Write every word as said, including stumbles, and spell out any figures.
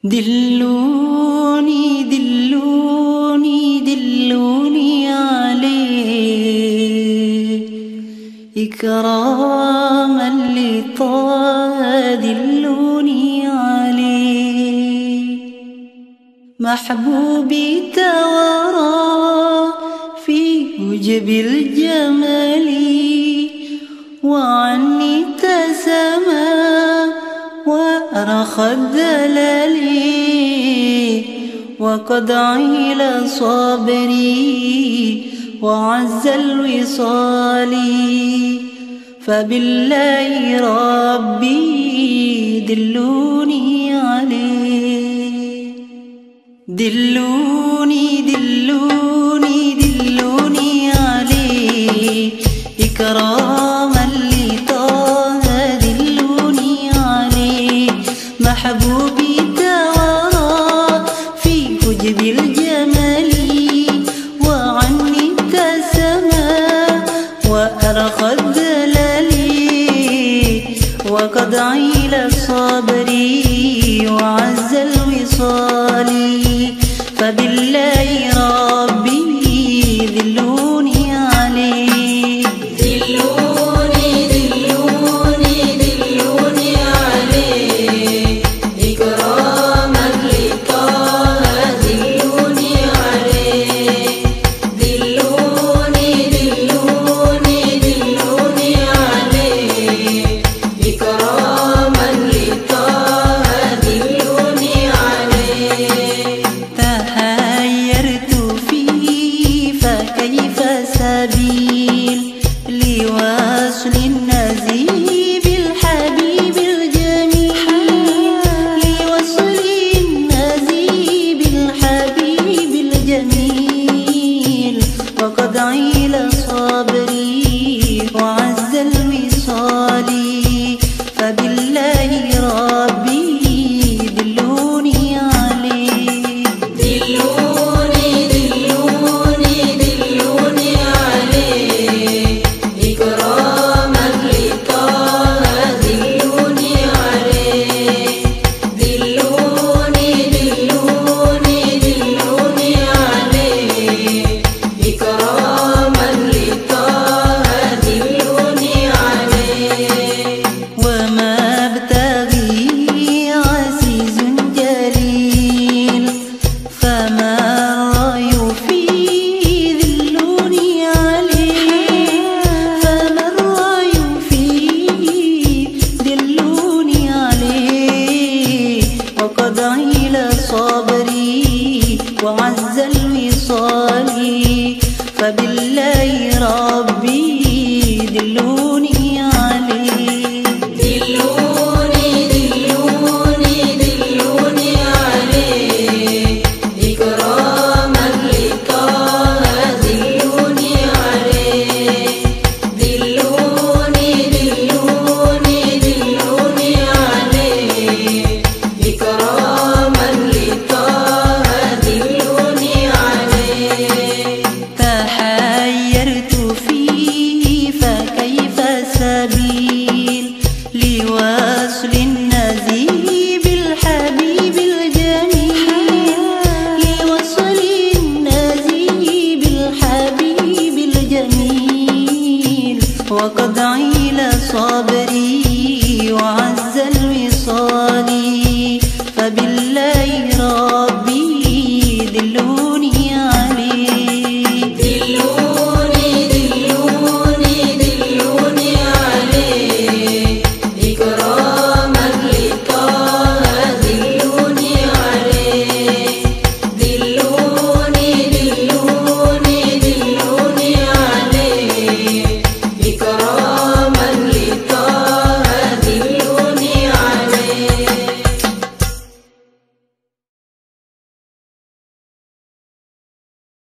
دلوني دلوني دلوني عليه إكراما لطه دلوني عليه محبوبي توارى في وجب الجمال وعني تسامى وأرخ الدلال وقد عيل صابري وعز الوصال فبالله ربي دلوني عليه دلوني دلوني دلوني عليه إكراما لطه دلوني عليه محبوبي توارى في حجب الجمال وعني تسامى وأرخ الدلال وقد عيل صبري وعز الوصال فبالله ربي دلوني عليه دلوني دلوني دلوني عليه إكراما لطه دلوني عليه دلوني دلوني دلوني عليه إكراما لطه دلوني عليه تحيرت فيه فكيف سبيل لوصل النزيب الحبيب الجميل لوصل النزيب الحبيب الجميل وقد عيل صبري وعز الوصال فبالله ربي دلوني عليه دلوني دلوني دلوني عليه إكراما لطه دلوني عليه دلوني دلوني دلوني عليه إكراما لطه دلوني عليه وما ابتغي عزيز جليل فما الرأي فيه دلوني عليه فما الرأي فيه دلوني عليه وقد عيل صبري وعز الوصال فبالله ربي دلوني عليه دلوني دلوني دلوني عليه إكراما لطه دلوني عليه دلوني دلوني دلوني عليه إكراما لطه دلوني عليه تحيرت فيه فكيف سبيل لوصل النزيب الحبيب الجميل لوصل النزيب الحبيب الجميل وقد عيل صبري وعز الوصال فبالله ربي